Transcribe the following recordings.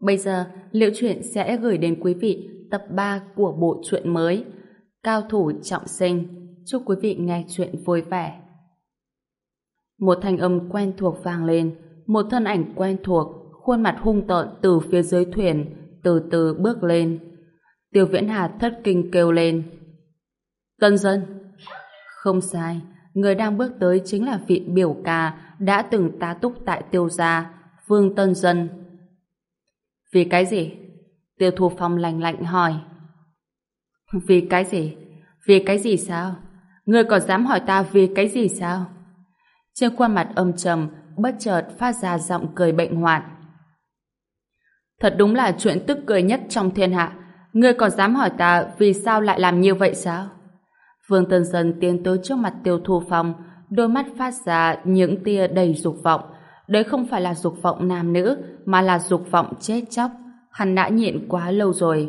Bây giờ, Liễu Chuyện sẽ gửi đến quý vị tập 3 của bộ truyện mới Cao thủ trọng sinh. Chúc quý vị nghe chuyện vui vẻ. Một thanh âm quen thuộc vang lên, một thân ảnh quen thuộc, khuôn mặt hung tợn từ phía dưới thuyền từ từ bước lên. Tiêu Viễn Hà thất kinh kêu lên: Tân Dân! Không sai, người đang bước tới chính là vị biểu ca đã từng tá túc tại Tiêu gia, Vương Tân Dân. Vì cái gì? Tiêu Thu Phong lạnh lạnh hỏi. Vì cái gì? Vì cái gì sao? Ngươi còn dám hỏi ta vì cái gì sao? Trên khuôn mặt âm trầm bất chợt phát ra giọng cười bệnh hoạn. Thật đúng là chuyện tức cười nhất trong thiên hạ. Ngươi còn dám hỏi ta vì sao lại làm như vậy sao? Vương Tân Dân tiến tới trước mặt Tiêu Thu Phong, đôi mắt phát ra những tia đầy dục vọng. Đấy không phải là dục vọng nam nữ, mà là dục vọng chết chóc. Hắn đã nhịn quá lâu rồi.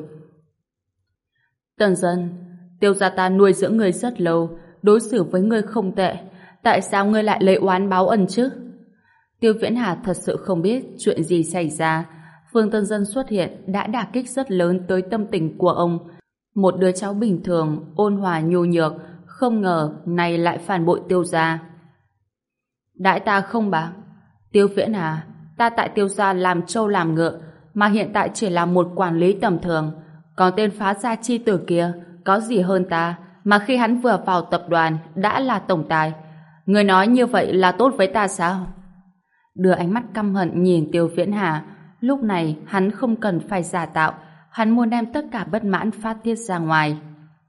Tân Dân, Tiêu gia ta nuôi dưỡng ngươi rất lâu, đối xử với ngươi không tệ. Tại sao ngươi lại lấy oán báo ân chứ? Tiêu Viễn Hà thật sự không biết chuyện gì xảy ra. Vương Tân Dân xuất hiện đã đả kích rất lớn tới tâm tình của ông. Một đứa cháu bình thường, ôn hòa nhu nhược, không ngờ này lại phản bội Tiêu gia. Đãi ta không bạc. Tiêu Viễn Hà, ta tại Tiêu gia làm trâu làm ngựa, mà hiện tại chỉ là một quản lý tầm thường. Còn tên phá gia chi tử kia có gì hơn ta, mà khi hắn vừa vào tập đoàn đã là tổng tài. Người nói như vậy là tốt với ta sao? Đưa ánh mắt căm hận nhìn Tiêu Viễn Hà. Lúc này hắn không cần phải giả tạo, hắn muốn đem tất cả bất mãn phát tiết ra ngoài.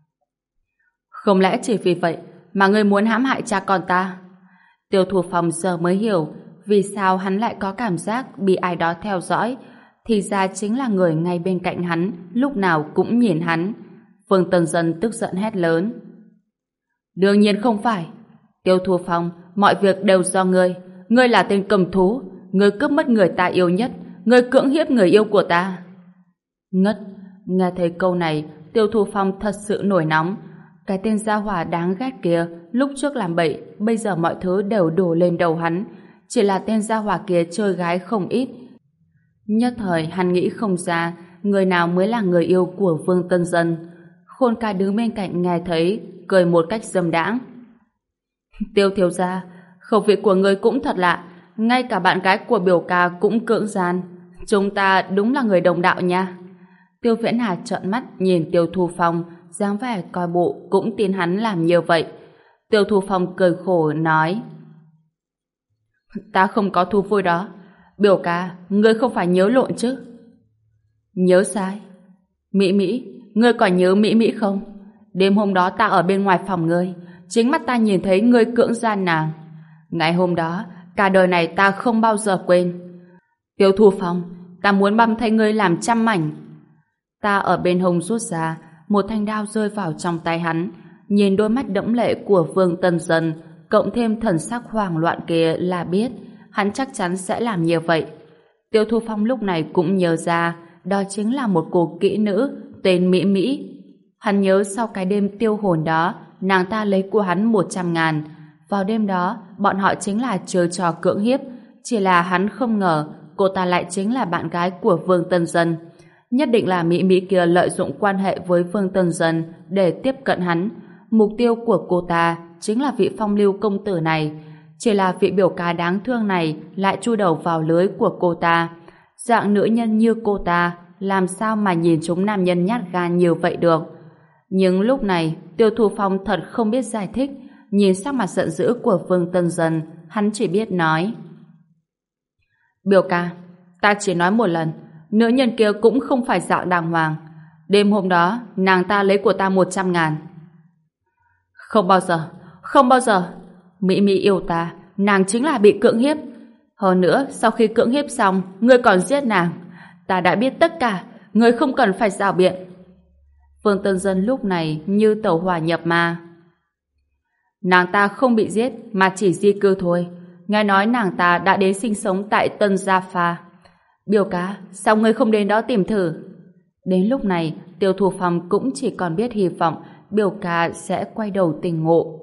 Không lẽ chỉ vì vậy mà ngươi muốn hãm hại cha con ta? Tiêu Thu Phong giờ mới hiểu vì sao hắn lại có cảm giác bị ai đó theo dõi. Thì ra chính là người ngay bên cạnh hắn, lúc nào cũng nhìn hắn. Vương Tân Dân tức giận hét lớn. Đương nhiên không phải. Tiêu Thu Phong, mọi việc đều do ngươi. Ngươi là tên cầm thú. Ngươi cướp mất người ta yêu nhất. Ngươi cưỡng hiếp người yêu của ta. Ngất. Nghe thấy câu này, Tiêu Thu Phong thật sự nổi nóng. Cái tên gia hỏa đáng ghét kia, lúc trước làm bậy, bây giờ mọi thứ đều đổ lên đầu hắn. Chỉ là tên gia hỏa kia chơi gái không ít. Nhất thời hắn nghĩ không ra người nào mới là người yêu của Vương Tân Dân. Khôn Ca đứng bên cạnh nghe thấy, cười một cách dâm đãng. Tiêu thiếu gia, khẩu vị của người cũng thật lạ, ngay cả bạn gái của biểu ca cũng cưỡng gian. Chúng ta đúng là người đồng đạo nha. Tiêu Viễn Hà trợn mắt nhìn Tiêu Thu Phong, dáng vẻ coi bộ cũng tin hắn làm như vậy. Tiêu Thu Phong cười khổ nói: Ta không có thú vui đó. Biểu ca, ngươi không phải nhớ lộn chứ? Nhớ sai? Mỹ Mỹ, ngươi còn nhớ Mỹ Mỹ không? Đêm hôm đó ta ở bên ngoài phòng ngươi, chính mắt ta nhìn thấy ngươi cưỡng gian nàng. Ngày hôm đó, cả đời này ta không bao giờ quên. Tiêu Thu Phong, ta muốn băm thay ngươi làm trăm mảnh. Ta ở bên hông rút ra, một thanh đao rơi vào trong tay hắn. Nhìn đôi mắt đẫm lệ của Vương Tân Dân, cộng thêm thần sắc hoảng loạn kia là biết hắn chắc chắn sẽ làm như vậy. Tiêu Thu Phong lúc này cũng nhớ ra đó chính là một cô kỹ nữ tên Mỹ Mỹ. Hắn nhớ sau cái đêm tiêu hồn đó, nàng ta lấy của hắn 100.000. Vào đêm đó, bọn họ chính là chơi trò cưỡng hiếp. Chỉ là hắn không ngờ cô ta lại chính là bạn gái của Vương Tân Dân. Nhất định là Mỹ Mỹ kia lợi dụng quan hệ với Vương Tân Dân để tiếp cận hắn. Mục tiêu của cô ta chính là vị phong lưu công tử này. Chỉ là vị biểu ca đáng thương này lại chui đầu vào lưới của cô ta. Dạng nữ nhân như cô ta làm sao mà nhìn chúng nam nhân nhát gan như vậy được. Nhưng lúc này Tiêu Thu Phong thật không biết giải thích. Nhìn sắc mặt giận dữ của Vương Tân Dân, hắn chỉ biết nói: Biểu ca, ta chỉ nói một lần, nữ nhân kia cũng không phải dạng đàng hoàng. Đêm hôm đó nàng ta lấy của ta 100.000. Không bao giờ, không bao giờ. Mỹ Mỹ yêu ta, nàng chính là bị cưỡng hiếp. Hơn nữa, sau khi cưỡng hiếp xong, ngươi còn giết nàng. Ta đã biết tất cả, ngươi không cần phải rào biện. Vương Tân Dân lúc này như tẩu hỏa nhập ma. Nàng ta không bị giết mà chỉ di cư thôi. Nghe nói nàng ta đã đến sinh sống tại Tân Gia Pha. Biểu ca, sao ngươi không đến đó tìm thử? Đến lúc này, Tiêu Thu Phong cũng chỉ còn biết hy vọng biểu ca sẽ quay đầu tỉnh ngộ.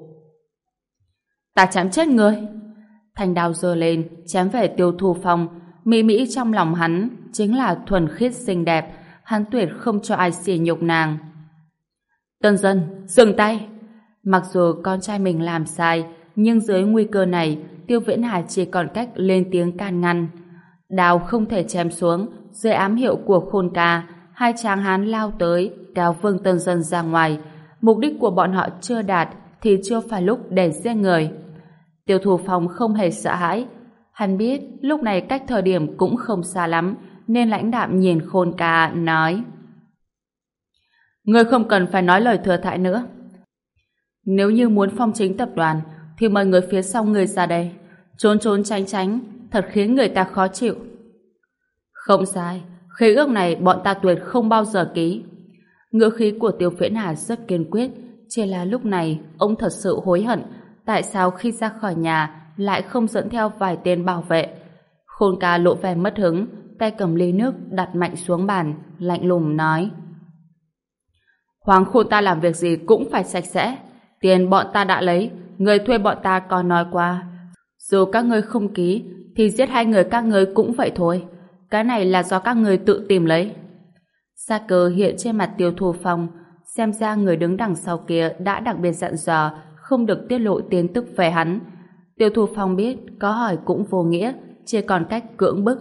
Ta chém chết ngươi! Thanh đao giơ lên, chém về Tiêu Thu Phong. Mỹ Mỹ trong lòng hắn chính là thuần khiết xinh đẹp, hắn tuyệt không cho ai sỉ nhục nàng. Tân Dân, dừng tay! Mặc dù con trai mình làm sai, nhưng dưới nguy cơ này, Tiêu Viễn Hà chỉ còn cách lên tiếng can ngăn. Đao không thể chém xuống, dưới ám hiệu của Khôn Ca, hai tráng hán lao tới, kéo Vương Tân Dân ra ngoài. Mục đích của bọn họ chưa đạt, thì chưa phải lúc để giết người. Tiêu Thủ Phong không hề sợ hãi. Hắn biết lúc này cách thời điểm cũng không xa lắm, nên lãnh đạm nhìn Khôn Ca nói: Ngươi không cần phải nói lời thừa thãi nữa. Nếu như muốn phong chính tập đoàn, thì mời người phía sau ngươi ra đây. Trốn trốn tránh tránh, thật khiến người ta khó chịu. Không sai, khế ước này bọn ta tuyệt không bao giờ ký. Ngữ khí của Tiêu Viễn Hà rất kiên quyết, chỉ là lúc này ông thật sự hối hận tại sao khi ra khỏi nhà lại không dẫn theo vài tên bảo vệ. Khôn Ca lộ vẻ mất hứng, tay cầm ly nước đặt mạnh xuống bàn, lạnh lùng nói: Hoàng Khôn ta làm việc gì cũng phải sạch sẽ. Tiền bọn ta đã lấy, người thuê bọn ta còn nói qua, dù các ngươi không ký thì giết hai người các ngươi cũng vậy thôi. Cái này là do các ngươi tự tìm lấy. Sát cơ hiện trên mặt Tiêu Thủ Phong, xem ra người đứng đằng sau kia đã đặc biệt dặn dò không được tiết lộ tin tức về hắn. Tiêu Thủ Phong biết có hỏi cũng vô nghĩa, chỉ còn cách cưỡng bức.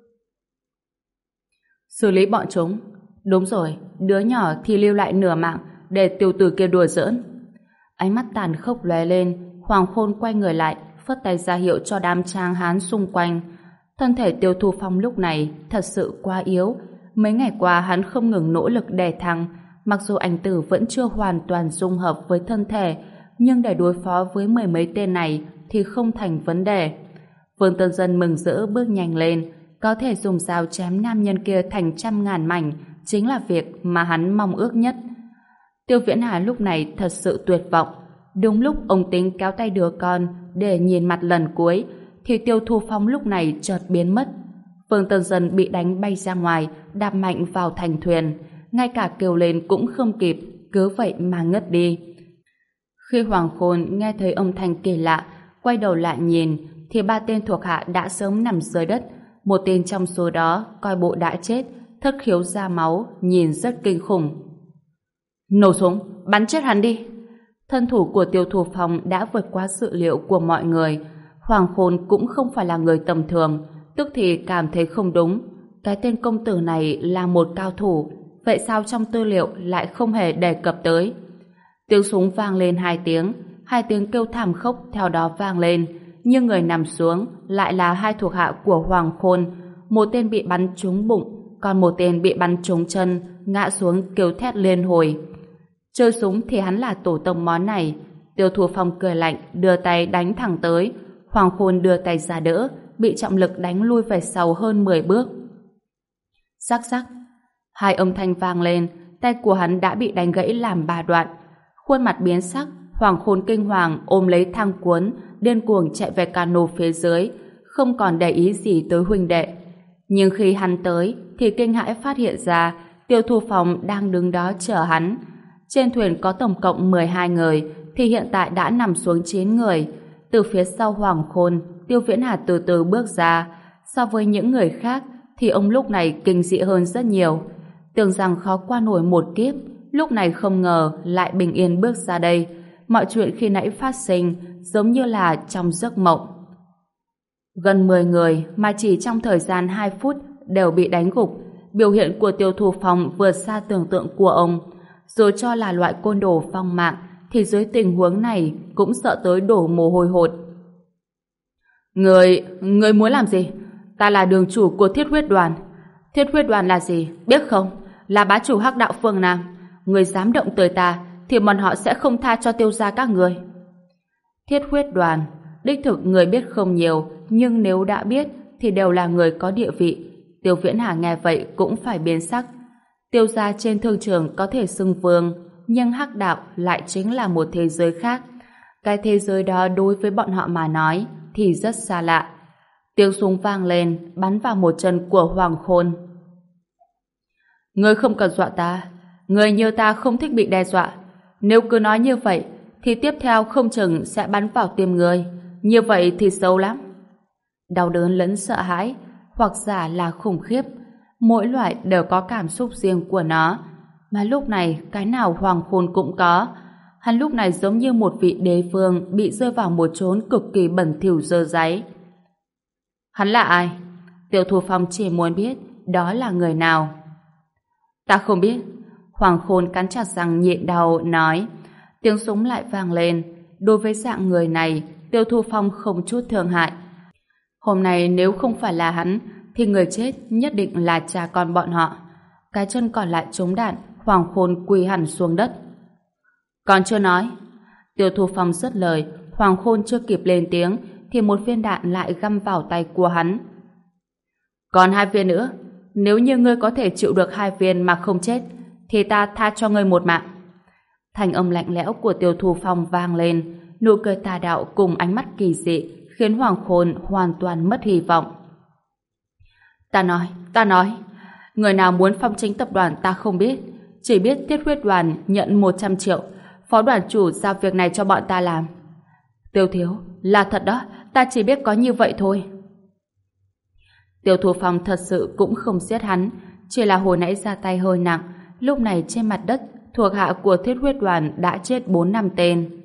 Xử lý bọn chúng. Đúng rồi, đứa nhỏ thì lưu lại nửa mạng để tiểu tử kia đùa giỡn. Ánh mắt tàn khốc lóe lên, Hoàng Khôn quay người lại, phất tay ra hiệu cho đám tráng hán xung quanh. Thân thể Tiêu Thủ Phong lúc này thật sự quá yếu. Mấy ngày qua hắn không ngừng nỗ lực đè thăng, mặc dù ảnh tử vẫn chưa hoàn toàn dung hợp với thân thể, nhưng để đối phó với mười mấy tên này thì không thành vấn đề. Vương Tân Dân mừng rỡ bước nhanh lên, có thể dùng dao chém nam nhân kia thành trăm ngàn mảnh chính là việc mà hắn mong ước nhất. Tiêu Viễn Hà lúc này thật sự tuyệt vọng. Đúng lúc ông tính kéo tay đứa con để nhìn mặt lần cuối, thì Tiêu Thủ Phong lúc này chợt biến mất. Vương Tân Dân bị đánh bay ra ngoài, đạp mạnh vào thành thuyền, ngay cả kêu lên cũng không kịp, cứ vậy mà ngất đi. Khi Hoàng Khôn nghe thấy âm thanh kỳ lạ, quay đầu lại nhìn, thì ba tên thuộc hạ đã sớm nằm dưới đất. Một tên trong số đó coi bộ đã chết, thất khiếu ra máu, nhìn rất kinh khủng. Nổ súng, bắn chết hắn đi! Thân thủ của Tiêu Thủ Phong đã vượt qua dự liệu của mọi người. Hoàng Khôn cũng không phải là người tầm thường, tức thì cảm thấy không đúng. Cái tên công tử này là một cao thủ, vậy sao trong tư liệu lại không hề đề cập tới? Tiếng súng vang lên hai tiếng kêu thảm khốc theo đó vang lên, nhưng người nằm xuống lại là hai thuộc hạ của Hoàng Khôn. Một tên bị bắn trúng bụng, còn một tên bị bắn trúng chân, ngã xuống kêu thét liên hồi. Chơi súng thì hắn là tổ tông món này. Tiêu Thủ Phong cười lạnh, đưa tay đánh thẳng tới. Hoàng Khôn đưa tay ra đỡ, bị trọng lực đánh lui về sau hơn 10 bước. Rắc rắc, hai âm thanh vang lên, tay của hắn đã bị đánh gãy làm 3 đoạn. Khuôn mặt biến sắc, Hoàng Khôn kinh hoàng ôm lấy thang cuốn, điên cuồng chạy về cano phía dưới, không còn để ý gì tới huynh đệ. Nhưng khi hắn tới, thì kinh hãi phát hiện ra Tiêu Thủ Phong đang đứng đó chờ hắn. Trên thuyền có tổng cộng 12 người, thì hiện tại đã nằm xuống 9 người. Từ phía sau Hoàng Khôn, Tiêu Viễn Hà từ từ bước ra. So với những người khác, thì ông lúc này kinh dị hơn rất nhiều. Tưởng rằng khó qua nổi một kiếp, lúc này không ngờ lại bình yên bước ra đây. Mọi chuyện khi nãy phát sinh giống như là trong giấc mộng. Gần 10 người mà chỉ trong thời gian 2 phút đều bị đánh gục. Biểu hiện của Tiêu Thủ Phong vượt xa tưởng tượng của ông. Dù cho là loại côn đồ phong mạng, thì dưới tình huống này cũng sợ tới đổ mồ hôi hột. Người muốn làm gì? Ta là đường chủ của Thiết Huyết Đoàn. Thiết Huyết Đoàn là gì? Biết không? Là bá chủ Hắc Đạo Phương Nam. Người dám động tới ta, thì bọn họ sẽ không tha cho Tiêu gia các người. Thiết Huyết Đoàn, đích thực người biết không nhiều, nhưng nếu đã biết thì đều là người có địa vị. Tiêu Viễn Hà nghe vậy cũng phải biến sắc. Tiêu gia trên thương trường có thể xưng vương, nhưng Hắc Đạo lại chính là một thế giới khác. Cái thế giới đó đối với bọn họ mà nói thì rất xa lạ. Tiếng súng vang lên, bắn vào một chân của Hoàng Khôn. Ngươi không cần dọa ta. Người như ta không thích bị đe dọa. Nếu cứ nói như vậy, thì tiếp theo không chừng sẽ bắn vào tim ngươi. Như vậy thì xấu lắm. Đau đớn lẫn sợ hãi, hoặc giả là khủng khiếp. Mỗi loại đều có cảm xúc riêng của nó, mà lúc này cái nào Hoàng Khôn cũng có. Hắn lúc này giống như một vị đế vương bị rơi vào một chốn cực kỳ bẩn thỉu dơ dáy. Hắn là ai? Tiêu Thu Phong chỉ muốn biết đó là người nào. Ta không biết. Hoàng Khôn cắn chặt răng nhịn đau nói. Tiếng súng lại vang lên. Đối với dạng người này, Tiêu Thu Phong không chút thương hại. Hôm nay nếu không phải là hắn thì người chết nhất định là cha con bọn họ. Cái chân còn lại trúng đạn, Hoàng Khôn quỳ hẳn xuống đất. Còn chưa nói. Tiêu Thu Phong dứt lời, Hoàng Khôn chưa kịp lên tiếng thì một viên đạn lại găm vào tay của hắn. Còn 2 viên nữa. Nếu như ngươi có thể chịu được 2 viên mà không chết thì ta tha cho ngươi một mạng. Thanh âm lạnh lẽo của Tiêu Thu Phong vang lên, nụ cười tà đạo cùng ánh mắt kỳ dị khiến Hoàng Khôn hoàn toàn mất hy vọng. Ta nói, người nào muốn phong chính tập đoàn ta không biết, chỉ biết Tiết Huyết Đoàn nhận 100 triệu, phó đoàn chủ giao việc này cho bọn ta làm. Tiêu thiếu, là thật đó, ta chỉ biết có như vậy thôi. Tiêu Thu Phong thật sự cũng không giết hắn, chỉ là hồi nãy ra tay hơi nặng, lúc này trên mặt đất thuộc hạ của Thiết Huyết Đoàn đã chết 4-5 tên.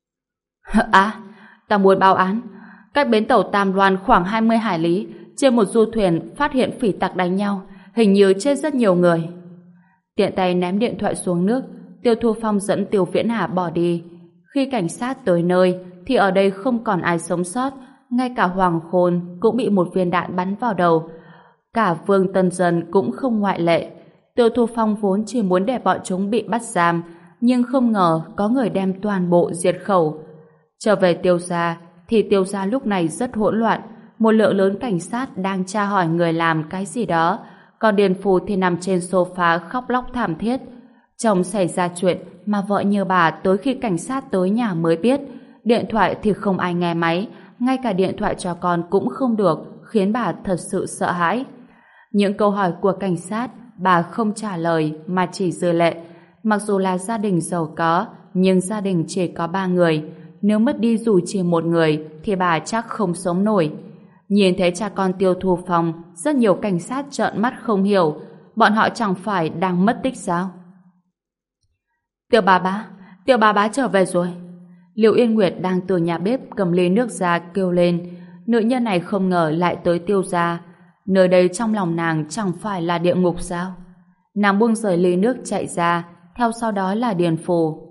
Ta muốn báo án. Cách bến tàu Tam Loan khoảng 20 hải lý, trên một du thuyền phát hiện phỉ tặc đánh nhau, hình như chết rất nhiều người. Tiện tay ném điện thoại xuống nước, Tiêu Thu Phong dẫn Tiêu Viễn Hà bỏ đi. Khi cảnh sát tới nơi thì ở đây không còn ai sống sót, ngay cả Hoàng Khôn cũng bị một viên đạn bắn vào đầu. Cả Vương Tân Dân cũng không ngoại lệ. Tiêu Thu Phong vốn chỉ muốn để bọn chúng bị bắt giam, nhưng không ngờ có người đem toàn bộ diệt khẩu. Trở về Tiêu gia thì Tiêu gia lúc này rất hỗn loạn, một lượng lớn cảnh sát đang tra hỏi người làm cái gì đó, còn Điền Phù thì nằm trên sofa khóc lóc thảm thiết. Chồng xảy ra chuyện mà vợ như bà tới khi cảnh sát tới nhà mới biết, điện thoại thì không ai nghe máy, ngay cả điện thoại cho con cũng không được, khiến bà thật sự sợ hãi. Những câu hỏi của cảnh sát bà không trả lời mà chỉ rơi lệ. Mặc dù là gia đình giàu có, nhưng gia đình chỉ có 3 người, nếu mất đi dù chỉ một người thì bà chắc không sống nổi. Nhìn thấy cha con Tiêu Thu Phong, rất nhiều cảnh sát trợn mắt không hiểu, bọn họ chẳng phải đang mất tích sao? Tiêu bà bá trở về rồi. Liệu Yên Nguyệt đang từ nhà bếp cầm ly nước ra kêu lên. Nữ nhân này không ngờ lại tới Tiêu gia. Nơi đây trong lòng nàng chẳng phải là địa ngục sao? Nàng buông rời ly nước chạy ra, theo sau đó là Điền Phù.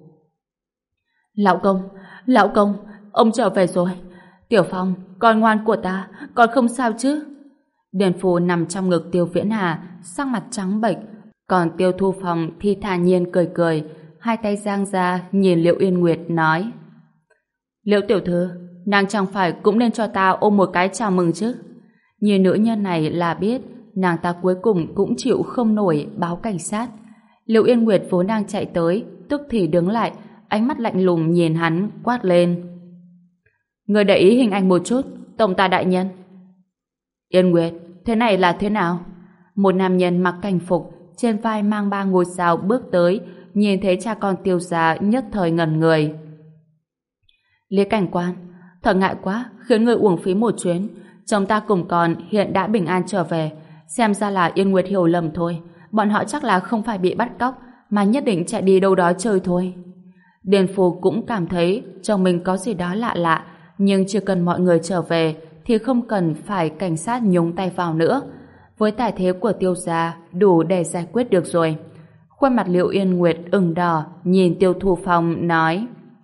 Lão công, ông trở về rồi. Tiểu Phong, con ngoan của ta, con không sao chứ? Điền Phù nằm trong ngực Tiêu Viễn Hà, sắc mặt trắng bệch, còn Tiêu Thu Phong thì thản nhiên cười cười, hai tay giang ra nhìn Liệu Yên Nguyệt nói: Liệu tiểu thư, nàng chẳng phải cũng nên cho ta ôm một cái chào mừng chứ? Nhìn nữ nhân này là biết nàng ta cuối cùng cũng chịu không nổi báo cảnh sát. Liệu Yên Nguyệt vốn đang chạy tới, tức thì đứng lại, ánh mắt lạnh lùng nhìn hắn, quát lên: Người để ý hình ảnh một chút, tổng tài đại nhân. Yên Nguyệt, thế này là thế nào? Một nam nhân mặc cảnh phục, trên vai mang 3 ngôi sao bước tới, nhìn thấy cha con Tiêu gia nhất thời ngẩn người. Lý cảnh quan, thật ngại quá, khiến người uổng phí một chuyến. Chồng ta cùng con hiện đã bình an trở về, xem ra là Yên Nguyệt hiểu lầm thôi. Bọn họ chắc là không phải bị bắt cóc, mà nhất định chạy đi đâu đó chơi thôi. Điền Phù cũng cảm thấy chồng mình có gì đó lạ lạ, nhưng chỉ cần mọi người trở về thì không cần phải cảnh sát nhúng tay vào nữa. Với tài thế của Tiêu gia đủ để giải quyết được rồi. Khuôn mặt Liệu Yên Nguyệt ửng đỏ, nhìn Tiêu Thu Phong nói: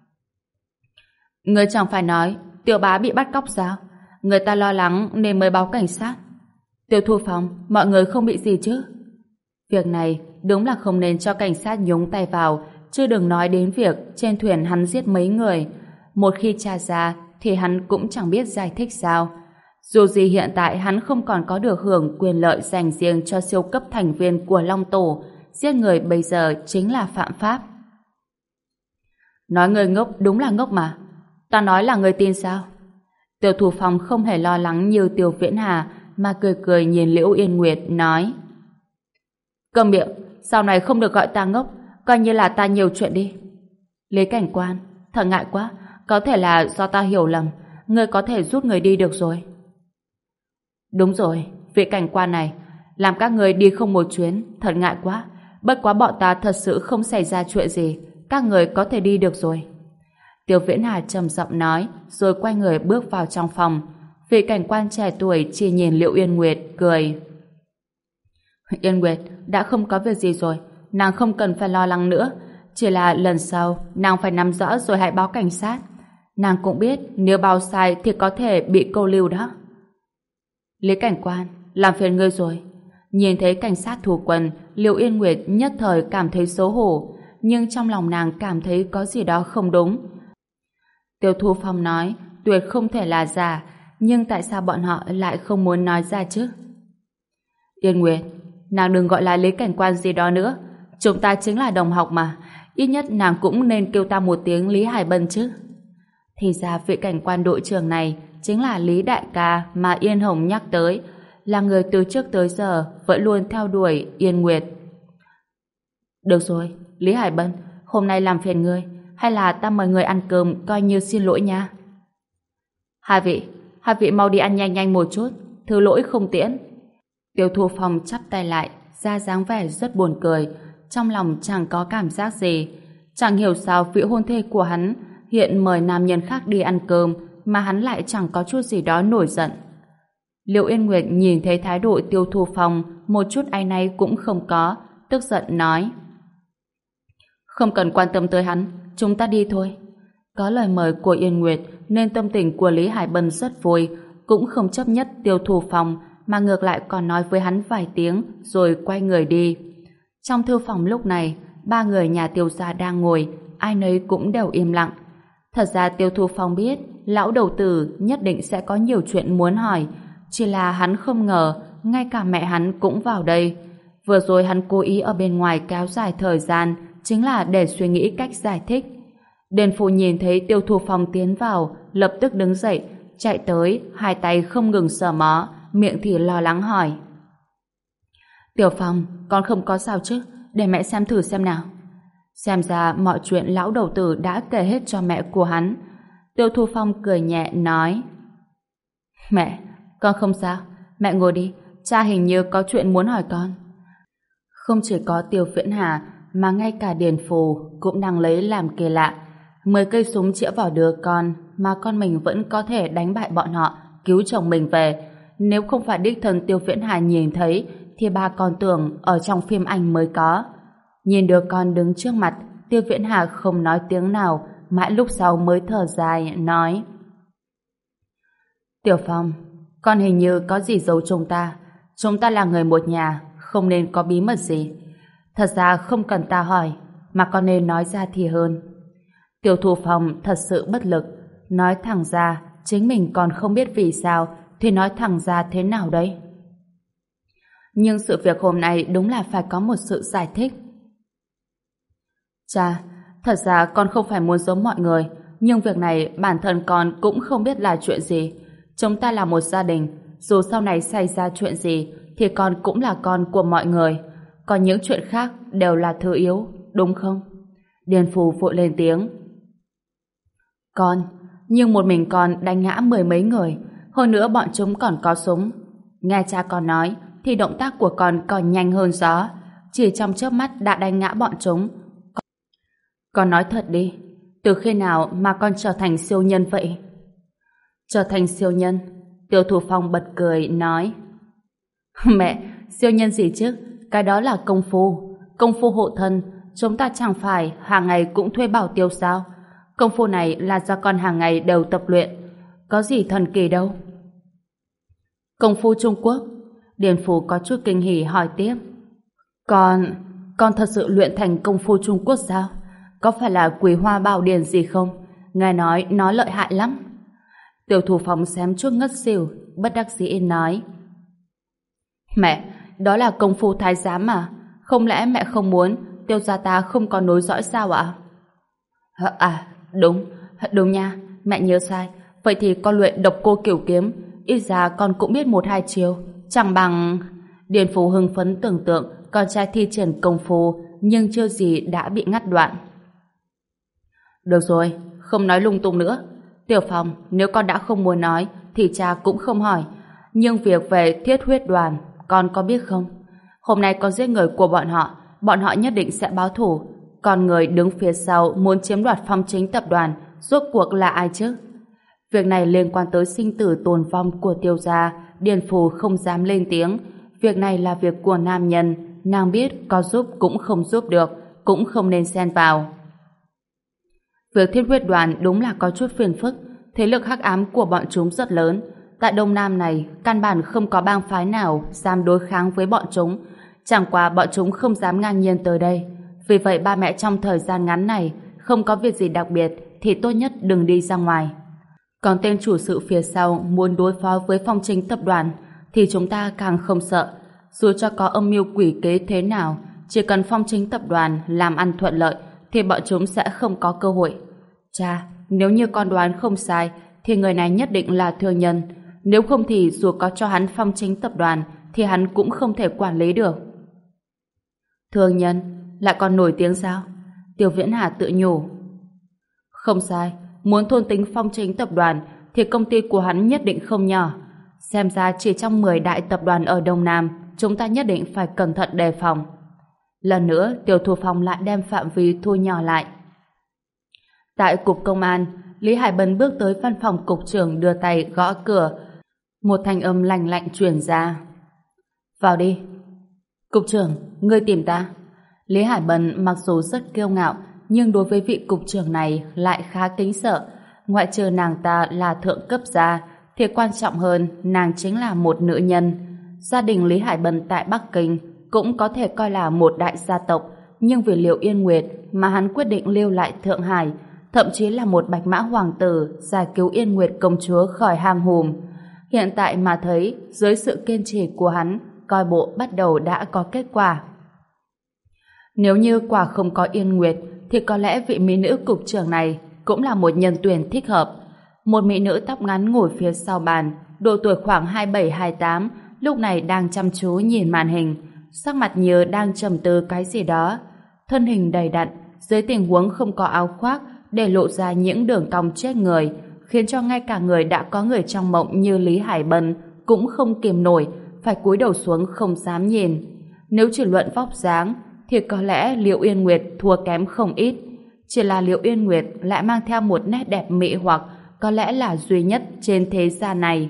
Người chẳng phải nói Tiểu bá bị bắt cóc sao? Người ta lo lắng nên mới báo cảnh sát. Tiêu Thu Phong, mọi người không bị gì chứ? Việc này đúng là không nên cho cảnh sát nhúng tay vào, chứ đừng nói đến việc trên thuyền hắn giết mấy người. Một khi tra ra thì hắn cũng chẳng biết giải thích sao. Dù gì hiện tại hắn không còn có được hưởng quyền lợi dành riêng cho siêu cấp thành viên của Long Tổ. Giết người bây giờ chính là phạm pháp. Nói người ngốc đúng là ngốc mà. Ta nói là người tin sao? Tiêu Thu Phong không hề lo lắng như Tiêu Viễn Hà, mà cười cười nhìn Liễu Yên Nguyệt nói: Câm miệng, sau này không được gọi ta ngốc, coi như là ta nhiều chuyện đi. Lý cảnh quan, thật ngại quá, có thể là do ta hiểu lầm, ngươi có thể rút người đi được rồi. Đúng rồi, vị cảnh quan này, làm các người đi không một chuyến, thật ngại quá. Bất quá bọn ta thật sự không xảy ra chuyện gì, các người có thể đi được rồi. Tiêu Viễn Hà trầm giọng nói, rồi quay người bước vào trong phòng. Vị cảnh quan trẻ tuổi chỉ nhìn Liệu Yên Nguyệt, cười. Yên Nguyệt, đã không có việc gì rồi, nàng không cần phải lo lắng nữa. Chỉ là lần sau, nàng phải nắm rõ rồi hãy báo cảnh sát. Nàng cũng biết, nếu báo sai thì có thể bị câu lưu đó. Lý cảnh quan, làm phiền ngươi rồi. Nhìn thấy cảnh sát thủ quần, Liệu Yên Nguyệt nhất thời cảm thấy xấu hổ, nhưng trong lòng nàng cảm thấy có gì đó không đúng. Tiêu Thu Phong nói, tuyệt không thể là giả, nhưng tại sao bọn họ lại không muốn nói ra chứ? Yên Nguyệt, nàng đừng gọi là Lý cảnh quan gì đó nữa. Chúng ta chính là đồng học mà, ít nhất nàng cũng nên kêu ta một tiếng Lý Hải Bân chứ. Thì ra vị cảnh quan đội trưởng này chính là Lý đại ca mà Yên Hồng nhắc tới, là người từ trước tới giờ vẫn luôn theo đuổi Yên Nguyệt. Được rồi, Lý Hải Bân, hôm nay làm phiền ngươi, hay là ta mời người ăn cơm coi như xin lỗi nha. Hai vị mau đi ăn nhanh nhanh một chút, thứ lỗi không tiễn. Tiêu Thu Phong chắp tay lại, ra dáng vẻ rất buồn cười, trong lòng chẳng có cảm giác gì. Chẳng hiểu sao vị hôn thê của hắn hiện mời nam nhân khác đi ăn cơm mà hắn lại chẳng có chút gì đó nổi giận. Liệu Yên Nguyệt nhìn thấy thái độ Tiêu Thu Phong một chút áy náy cũng không có, tức giận nói: Không cần quan tâm tới hắn, chúng ta đi thôi. Có lời mời của Yên Nguyệt nên tâm tình của Lý Hải Bân rất vui, cũng không chấp nhất Tiêu Thu Phong mà ngược lại còn nói với hắn vài tiếng rồi quay người đi. Trong thư phòng lúc này, ba người nhà Tiêu gia đang ngồi, ai nấy cũng đều im lặng. Thật ra Tiêu Thu Phong biết lão đầu tử nhất định sẽ có nhiều chuyện muốn hỏi, chỉ là hắn không ngờ ngay cả mẹ hắn cũng vào đây. Vừa rồi hắn cố ý ở bên ngoài kéo dài thời gian chính là để suy nghĩ cách giải thích. Đền Phụ nhìn thấy Tiêu Thu Phong tiến vào, lập tức đứng dậy, chạy tới, hai tay không ngừng sờ mó, miệng thì lo lắng hỏi: Tiểu Phong, con không có sao chứ? Để mẹ xem thử xem nào. Xem ra mọi chuyện lão đầu tử đã kể hết cho mẹ của hắn. Tiêu Thu Phong cười nhẹ nói: Mẹ, con không sao, mẹ ngồi đi, cha hình như có chuyện muốn hỏi con. Không chỉ có Tiêu Viễn Hà mà ngay cả Điền Phù cũng đang lấy làm kỳ lạ. 10 cây súng chĩa vào đứa con mà con mình vẫn có thể đánh bại bọn họ, cứu chồng mình về. Nếu không phải đích thân Tiêu Viễn Hà nhìn thấy thì bà còn tưởng ở trong phim ảnh mới có. Nhìn đứa con đứng trước mặt, Tiêu Viễn Hà không nói tiếng nào, mãi lúc sau mới thở dài nói: Tiểu Phong, con hình như có gì giấu chúng ta là người một nhà, không nên có bí mật gì. Thật ra không cần ta hỏi, mà con nên nói ra thì hơn. Tiêu Thu Phong thật sự bất lực, nói thẳng ra chính mình còn không biết vì sao thì nói thẳng ra thế nào đây. Nhưng sự việc hôm nay đúng là phải có một sự giải thích. Cha, thật ra con không phải muốn giấu mọi người, nhưng việc này bản thân con cũng không biết là chuyện gì. Chúng ta là một gia đình, dù sau này xảy ra chuyện gì thì con cũng là con của mọi người. Còn những chuyện khác đều là thứ yếu, đúng không? Điền Phù vội lên tiếng: Con, nhưng một mình con đánh ngã 10 mấy người, hơn nữa bọn chúng còn có súng. Nghe cha con nói thì động tác của con còn nhanh hơn gió, chỉ trong chớp mắt đã đánh ngã bọn chúng. Con nói thật đi, từ khi nào mà con trở thành siêu nhân vậy? Trở thành siêu nhân? Tiêu Thủ Phong bật cười nói: Mẹ, siêu nhân gì chứ? Cái đó là công phu hộ thân. Chúng ta chẳng phải hàng ngày cũng thuê bảo tiêu sao? Công phu này là do con hàng ngày đều tập luyện, có gì thần kỳ đâu. Công phu Trung Quốc? Điền Phủ có chút kinh hỉ hỏi tiếp: Con thật sự luyện thành công phu Trung Quốc sao? Có phải là Quý Hoa Bảo Điển gì không? Nghe nói nó lợi hại lắm. Tiêu Thủ Phong xém chút ngất xỉu, bất đắc dĩ nói: Mẹ, đó là công phu thái giám mà. Không lẽ mẹ không muốn Tiêu gia ta không có nối dõi sao ạ? Đúng nha, mẹ nhớ sai. Vậy thì con luyện độc cô cửu kiếm, ít ra con cũng biết 1-2 chiêu. Chẳng bằng... Điền Phú hưng phấn tưởng tượng con trai thi triển công phu, nhưng chưa gì đã bị ngắt đoạn. Được rồi, không nói lung tung nữa. Tiểu Phong, nếu con đã không muốn nói thì cha cũng không hỏi. Nhưng việc về thiết huyết đoàn con có biết không? Hôm nay con giết người của bọn họ nhất định sẽ báo thù. Còn người đứng phía sau muốn chiếm đoạt Phong Chính tập đoàn rốt cuộc là ai chứ? Việc này liên quan tới sinh tử tồn vong của Tiêu gia, Điền Phù không dám lên tiếng. Việc này là việc của nam nhân, nàng biết có giúp cũng không giúp được, cũng không nên xen vào. Việc Thiết Huyết đoàn đúng là có chút phiền phức, thế lực hắc ám của bọn chúng rất lớn. Tại Đông Nam này, căn bản không có bang phái nào dám đối kháng với bọn chúng, chẳng qua bọn chúng không dám ngang nhiên tới đây. Vì vậy ba mẹ trong thời gian ngắn này không có việc gì đặc biệt thì tốt nhất đừng đi ra ngoài. Còn tên chủ sự phía sau muốn đối phó với Phong Chính tập đoàn thì chúng ta càng không sợ. Dù cho có âm mưu quỷ kế thế nào, chỉ cần Phong Chính tập đoàn làm ăn thuận lợi thì bọn chúng sẽ không có cơ hội. Cha, nếu như con đoán không sai thì người này nhất định là thương nhân. Nếu không thì dù có cho hắn Phong Chính tập đoàn thì hắn cũng không thể quản lý được. Thương nhân? Lại còn nổi tiếng sao? Tiêu Viễn Hà tự nhủ. Không sai, muốn thôn tính Phong Chính tập đoàn thì công ty của hắn nhất định không nhỏ. Xem ra chỉ trong 10 đại tập đoàn ở Đông Nam chúng ta nhất định phải cẩn thận đề phòng. Lần nữa Tiêu Thu Phong lại đem phạm vi thu nhỏ lại. Tại cục công an, Lý Hải Bân bước tới văn phòng cục trưởng đưa tay gõ cửa. Một thanh âm lạnh lạnh truyền ra. Vào đi. Cục trưởng, ngươi tìm ta. Lý Hải Bân mặc dù rất kiêu ngạo nhưng đối với vị cục trưởng này lại khá kính sợ. Ngoại trừ nàng ta là thượng cấp gia thì quan trọng hơn nàng chính là một nữ nhân. Gia đình Lý Hải Bân tại Bắc Kinh cũng có thể coi là một đại gia tộc, nhưng vì Liệu Yên Nguyệt mà hắn quyết định lưu lại Thượng Hải, thậm chí là một bạch mã hoàng tử giải cứu Yên Nguyệt công chúa khỏi hang hùm. Hiện tại mà thấy dưới sự kiên trì của hắn, coi bộ bắt đầu đã có kết quả. Nếu như quả không có Yên Nguyệt thì có lẽ vị mỹ nữ cục trưởng này cũng là một nhân tuyển thích hợp. Một mỹ nữ tóc ngắn ngồi phía sau bàn, độ tuổi khoảng 27-28, lúc này đang chăm chú nhìn màn hình, sắc mặt như đang trầm tư cái gì đó. Thân hình đầy đặn, dưới tình huống không có áo khoác để lộ ra những đường cong chết người, khiến cho ngay cả người đã có người trong mộng như Lý Hải Bân cũng không kìm nổi, phải cúi đầu xuống không dám nhìn. Nếu chỉ luận vóc dáng thì có lẽ Liệu Yên Nguyệt thua kém không ít. Chỉ là Liệu Yên Nguyệt lại mang theo một nét đẹp mị hoặc có lẽ là duy nhất trên thế gian này.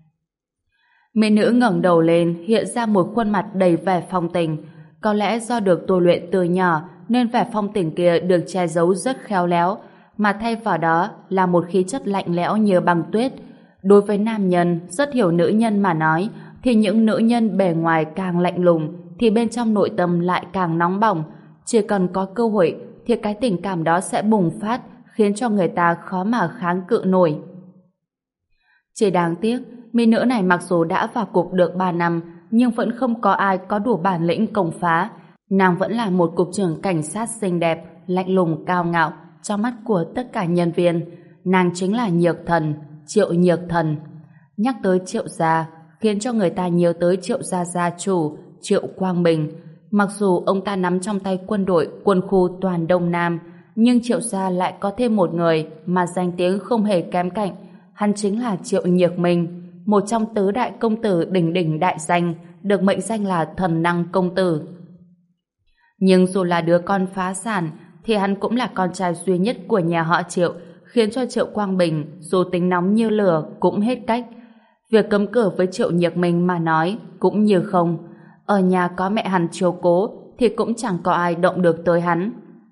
Mỹ nữ ngẩng đầu lên hiện ra một khuôn mặt đầy vẻ phong tình. Có lẽ do được tu luyện từ nhỏ nên vẻ phong tình kia được che giấu rất khéo léo, mà thay vào đó là một khí chất lạnh lẽo như băng tuyết. Đối với nam nhân rất hiểu nữ nhân mà nói thì những nữ nhân bề ngoài càng lạnh lùng thì bên trong nội tâm lại càng nóng bỏng. Chỉ cần có cơ hội thì cái tình cảm đó sẽ bùng phát, khiến cho người ta khó mà kháng cự nổi. Chỉ đáng tiếc, mỹ nữ này mặc dù đã vào cục được 3 năm nhưng vẫn không có ai có đủ bản lĩnh công phá. Nàng vẫn là một cục trưởng cảnh sát xinh đẹp, lạnh lùng cao ngạo trong mắt của tất cả nhân viên. Nàng chính là Nhược Thần, Triệu Nhược Thần. Nhắc tới Triệu gia khiến cho người ta nhớ tới Triệu gia gia chủ Triệu Quang Bình. Mặc dù ông ta nắm trong tay quân đội quân khu toàn Đông Nam, nhưng Triệu gia lại có thêm một người mà danh tiếng không hề kém cạnh. Hắn chính là Triệu Nhược Minh, một trong tứ đại công tử đỉnh đỉnh đại danh, được mệnh danh là thần năng công tử. Nhưng dù là đứa con phá sản thì hắn cũng là con trai duy nhất của nhà họ Triệu, khiến cho Triệu Quang Bình dù tính nóng như lửa cũng hết cách. Việc cấm cửa với Triệu Nhược Minh mà nói cũng như không. Ở nhà có mẹ hắn chiếu cố thì cũng chẳng có ai động được tới hắn.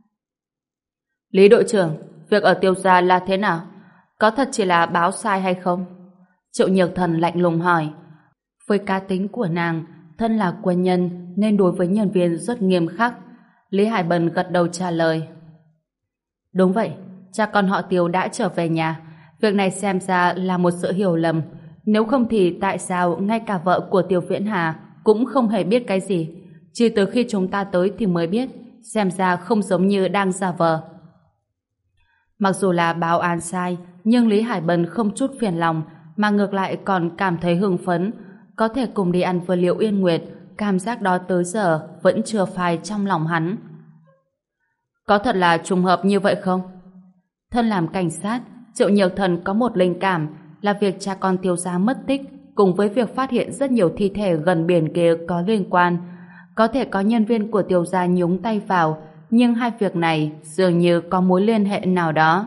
Lý đội trưởng, việc ở Tiêu gia là thế nào? Có thật chỉ là báo sai hay không? Triệu Nhược Thần lạnh lùng hỏi. Với cá tính của nàng, thân là quân nhân nên đối với nhân viên rất nghiêm khắc. Lý Hải Bân gật đầu trả lời. Đúng vậy, cha con họ Tiêu đã trở về nhà. Việc này xem ra là một sự hiểu lầm. Nếu không thì tại sao ngay cả vợ của Tiêu Viễn Hà cũng không hề biết cái gì? Chỉ từ khi chúng ta tới thì mới biết, xem ra không giống như đang giả vờ. Mặc dù là báo án sai, nhưng Lý Hải Bân không chút phiền lòng, mà ngược lại còn cảm thấy hưng phấn. Có thể cùng đi ăn với Liệu Yên Nguyệt, cảm giác đó tới giờ vẫn chưa phai trong lòng hắn. Có thật là trùng hợp như vậy không? Thân làm cảnh sát, Triệu Nhược Thần có một linh cảm là việc cha con Tiêu gia mất tích cùng với việc phát hiện rất nhiều thi thể gần biển kia có liên quan. Có thể có nhân viên của Tiêu gia nhúng tay vào, nhưng hai việc này dường như có mối liên hệ nào đó.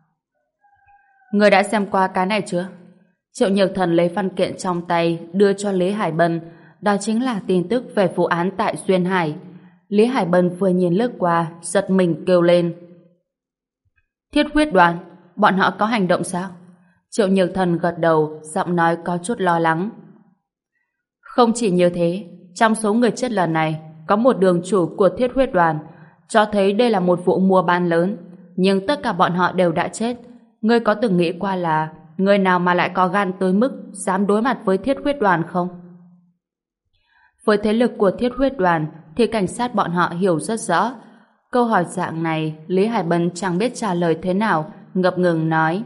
Người đã xem qua cái này chưa? Triệu Nhược Thần lấy văn kiện trong tay đưa cho Lý Hải Bân. Đó chính là tin tức về vụ án tại Duyên Hải. Lý Hải Bân vừa nhìn lướt qua, giật mình kêu lên. Thiết huyết đoàn, bọn họ có hành động sao? Triệu Nhược Thần gật đầu, giọng nói có chút lo lắng. Không chỉ như thế, trong số người chết lần này có một đường chủ của thiết huyết đoàn, cho thấy đây là một vụ mua bán lớn, nhưng tất cả bọn họ đều đã chết. Ngươi có từng nghĩ qua là người nào mà lại có gan tới mức dám đối mặt với thiết huyết đoàn không? Với thế lực của thiết huyết đoàn thì cảnh sát bọn họ hiểu rất rõ. Câu hỏi dạng này Lý Hải Bân chẳng biết trả lời thế nào, ngập ngừng nói.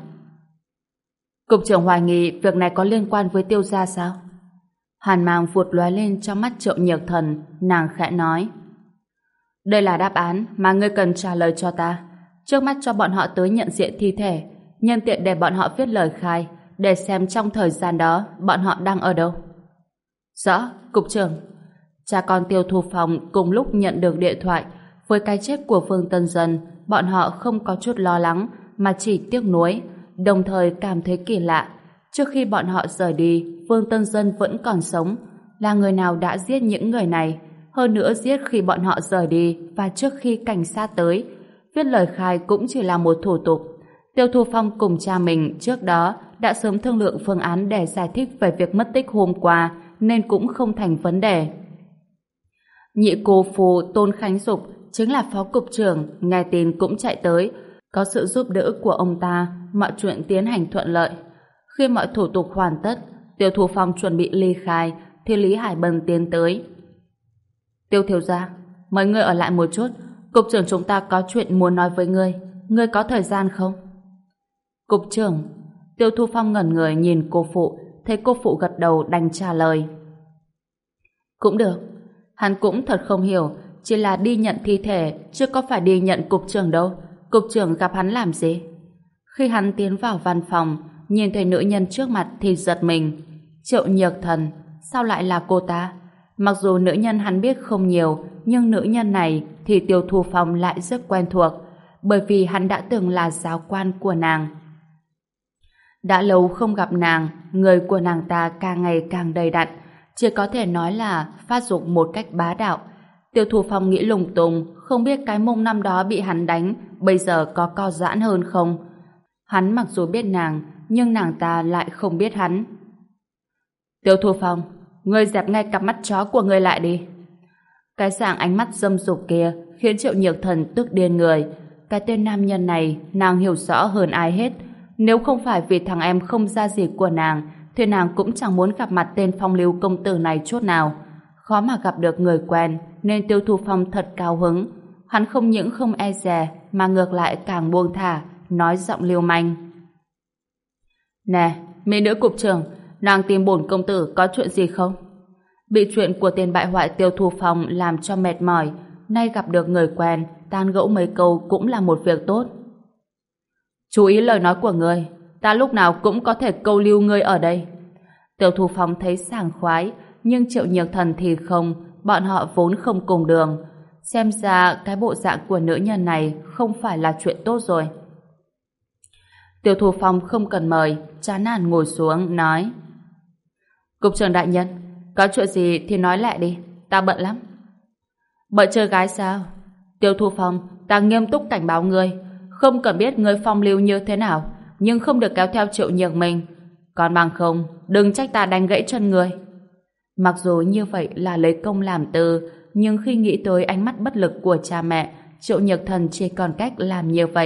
Cục trưởng hoài nghi việc này có liên quan với Tiêu gia sao? Hàn mang vụt lóe lên trong mắt Triệu Nhược Thần, nàng khẽ nói. Đây là đáp án mà ngươi cần trả lời cho ta. Trước mắt cho bọn họ tới nhận diện thi thể, nhân tiện để bọn họ viết lời khai, để xem trong thời gian đó bọn họ đang ở đâu. Rõ, cục trưởng. Cha con Tiêu Thu Phong cùng lúc nhận được điện thoại. Với cái chết của Vương Tân Dân, bọn họ không có chút lo lắng mà chỉ tiếc nuối, đồng thời cảm thấy kỳ lạ. Trước khi bọn họ rời đi, Vương Tân Dân vẫn còn sống. Là người nào đã giết những người này? Hơn nữa giết khi bọn họ rời đi và trước khi cảnh sát tới. Viết lời khai cũng chỉ là một thủ tục. Tiêu Thu Phong cùng cha mình trước đó đã sớm thương lượng phương án để giải thích về việc mất tích hôm qua, nên cũng không thành vấn đề. Nhị cô phù Tôn Khánh Dục chính là phó cục trưởng, nghe tin cũng chạy tới. Có sự giúp đỡ của ông ta, mọi chuyện tiến hành thuận lợi. Khi mọi thủ tục hoàn tất, Tiêu Thu Phong chuẩn bị ly khai, thì Lý Hải Bân tiến tới. Tiêu thiếu gia, mời ngươi ở lại một chút. Cục trưởng chúng ta có chuyện muốn nói với ngươi. Ngươi có thời gian không? Cục trưởng. Tiêu Thu Phong ngẩn người nhìn cô phụ, thấy cô phụ gật đầu đành trả lời. Cũng được. Hắn cũng thật không hiểu, chỉ là đi nhận thi thể, chứ có phải đi nhận cục trưởng đâu. Cục trưởng gặp hắn làm gì? Khi hắn tiến vào văn phòng, nhìn thấy nữ nhân trước mặt thì giật mình. Triệu Nhược Thần, sao lại là cô ta? Mặc dù nữ nhân hắn biết không nhiều, nhưng nữ nhân này thì Tiêu Thu Phong lại rất quen thuộc, bởi vì hắn đã từng là giáo quan của nàng. Đã lâu không gặp nàng, người của nàng ta càng ngày càng đầy đặn, chỉ có thể nói là phát dục một cách bá đạo. Tiêu Thu Phong nghĩ lung tung, không biết cái mông năm đó bị hắn đánh bây giờ có co giãn hơn không. Hắn mặc dù biết nàng, nhưng nàng ta lại không biết hắn. Tiêu Thu Phong, ngươi dẹp ngay cặp mắt chó của ngươi lại đi. Cái dạng ánh mắt dâm dục kia khiến Triệu Nhược Thần tức điên người. Cái tên nam nhân này nàng hiểu rõ hơn ai hết. Nếu không phải vì thằng em không ra gì của nàng, thì nàng cũng chẳng muốn gặp mặt tên phong lưu công tử này chút nào. Khó mà gặp được người quen, nên Tiêu Thu Phong thật cao hứng. Hắn không những không e dè, mà ngược lại càng buông thả, nói giọng lưu manh. Nè, mỹ nữ cục trưởng, nàng tìm bổn công tử có chuyện gì không? Bị chuyện của tên bại hoại Tiêu Thu Phong làm cho mệt mỏi, nay gặp được người quen, tán gẫu mấy câu cũng là một việc tốt. Chú ý lời nói của ngươi, ta lúc nào cũng có thể câu lưu ngươi ở đây. Tiêu Thu Phong thấy sảng khoái, nhưng Triệu Nhược Thần thì không, bọn họ vốn không cùng đường. Xem ra cái bộ dạng của nữ nhân này không phải là chuyện tốt rồi. Tiêu Thu Phong không cần mời, chán nản ngồi xuống, nói. Cục trưởng đại nhân, có chuyện gì thì nói lại đi, ta bận lắm. Bận chơi gái sao? Tiêu Thu Phong, ta nghiêm túc cảnh báo ngươi, không cần biết ngươi phong lưu như thế nào, nhưng không được kéo theo Triệu Nhược mình. Còn bằng không, đừng trách ta đánh gãy chân ngươi. Mặc dù như vậy là lấy công làm tư, nhưng khi nghĩ tới ánh mắt bất lực của cha mẹ, Triệu Nhược Thần chỉ còn cách làm như vậy.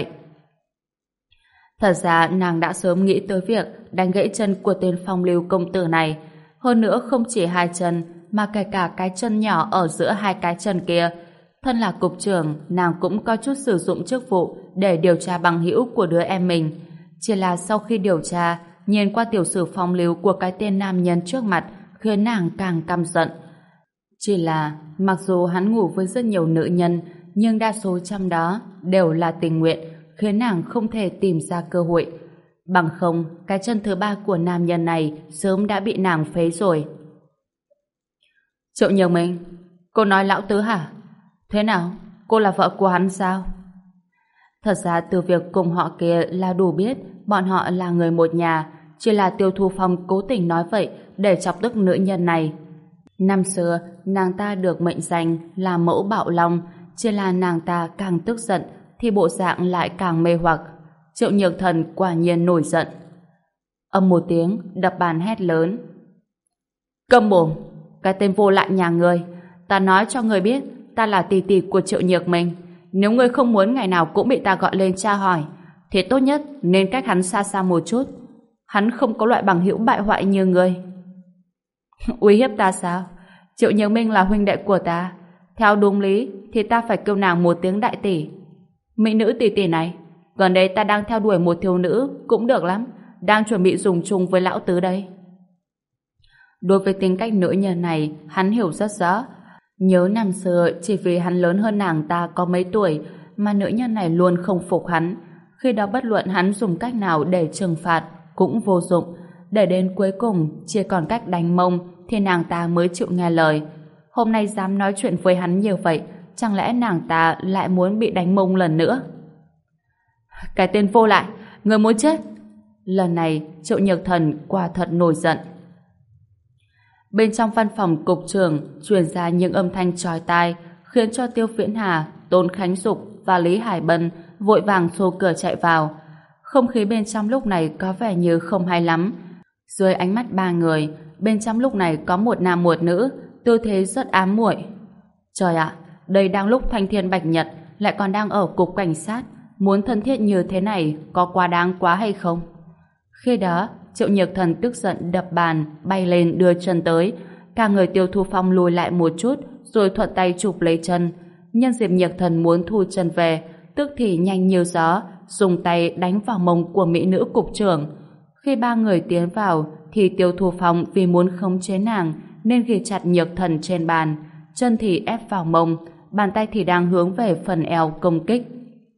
Thật ra nàng đã sớm nghĩ tới việc đánh gãy chân của tên phong lưu công tử này. Hơn nữa không chỉ hai chân, mà kể cả cái chân nhỏ ở giữa hai cái chân kia. Thân là cục trưởng, nàng cũng có chút sử dụng chức vụ để điều tra bằng hữu của đứa em mình. Chỉ là sau khi điều tra, nhìn qua tiểu sử phong lưu của cái tên nam nhân trước mặt, khiến nàng càng căm giận. Chỉ là, mặc dù hắn ngủ với rất nhiều nữ nhân, nhưng đa số trong đó đều là tình nguyện, khiến nàng không thể tìm ra cơ hội. Bằng không, cái chân thứ ba của nam nhân này sớm đã bị nàng phế rồi. Triệu Nhược Minh, cô nói lão tứ hả? Thế nào? Cô là vợ của hắn sao? Thật ra từ việc cùng họ kia là đủ biết bọn họ là người một nhà, chỉ là Tiêu Thu Phong cố tình nói vậy để chọc tức nữ nhân này. Năm xưa, nàng ta được mệnh danh là mẫu bạo long, chỉ là nàng ta càng tức giận thì bộ dạng lại càng mê hoặc. Triệu Nhược Thần quả nhiên nổi giận. Âm một tiếng, đập bàn hét lớn. Câm mồm, cái tên vô lại nhà ngươi, ta nói cho ngươi biết, ta là tỷ tỷ của Triệu Nhược Minh. Nếu ngươi không muốn ngày nào cũng bị ta gọi lên tra hỏi, thì tốt nhất nên cách hắn xa xa một chút. Hắn không có loại bằng hữu bại hoại như ngươi. Uy hiếp ta sao? Triệu Nhược Minh là huynh đệ của ta. Theo đúng lý thì ta phải kêu nàng một tiếng đại tỷ. Mỹ nữ tỷ tỷ này, gần đây ta đang theo đuổi một thiếu nữ cũng được lắm, đang chuẩn bị dùng chung với lão tứ đây. Đối với tính cách nữ nhân này, hắn hiểu rất rõ. Nhớ năm xưa chỉ vì hắn lớn hơn nàng ta có mấy tuổi mà nữ nhân này luôn không phục hắn. Khi đó bất luận hắn dùng cách nào để trừng phạt cũng vô dụng. Để đến cuối cùng chỉ còn cách đánh mông thì nàng ta mới chịu nghe lời. Hôm nay dám nói chuyện với hắn như vậy, chẳng lẽ nàng ta lại muốn bị đánh mông lần nữa? Cái tên vô lại, người muốn chết. Lần này Triệu Nhược Thần quả thật nổi giận. Bên trong văn phòng cục trưởng truyền ra những âm thanh chói tai, khiến cho Tiêu Viễn Hà, Tôn Khánh Dục và Lý Hải Bân vội vàng xô cửa chạy vào. Không khí bên trong lúc này có vẻ như không hay lắm. Dưới ánh mắt ba người, bên trong lúc này có một nam một nữ, tư thế rất ám muội. Trời ạ, đây đang lúc thanh thiên bạch nhật, lại còn đang ở cục cảnh sát, muốn thân thiết như thế này có quá đáng quá hay không? Khi đó, Triệu Nhược Thần tức giận đập bàn, bay lên đưa chân tới. Cả người Tiêu Thu Phong lùi lại một chút, rồi thuận tay chụp lấy chân. Nhân dịp Nhược Thần muốn thu chân về, tức thì nhanh như gió, dùng tay đánh vào mông của mỹ nữ cục trưởng. Khi ba người tiến vào, thì Tiêu Thu Phong vì muốn khống chế nàng, nên ghi chặt Nhược Thần trên bàn, chân thì ép vào mông, bàn tay thì đang hướng về phần eo công kích.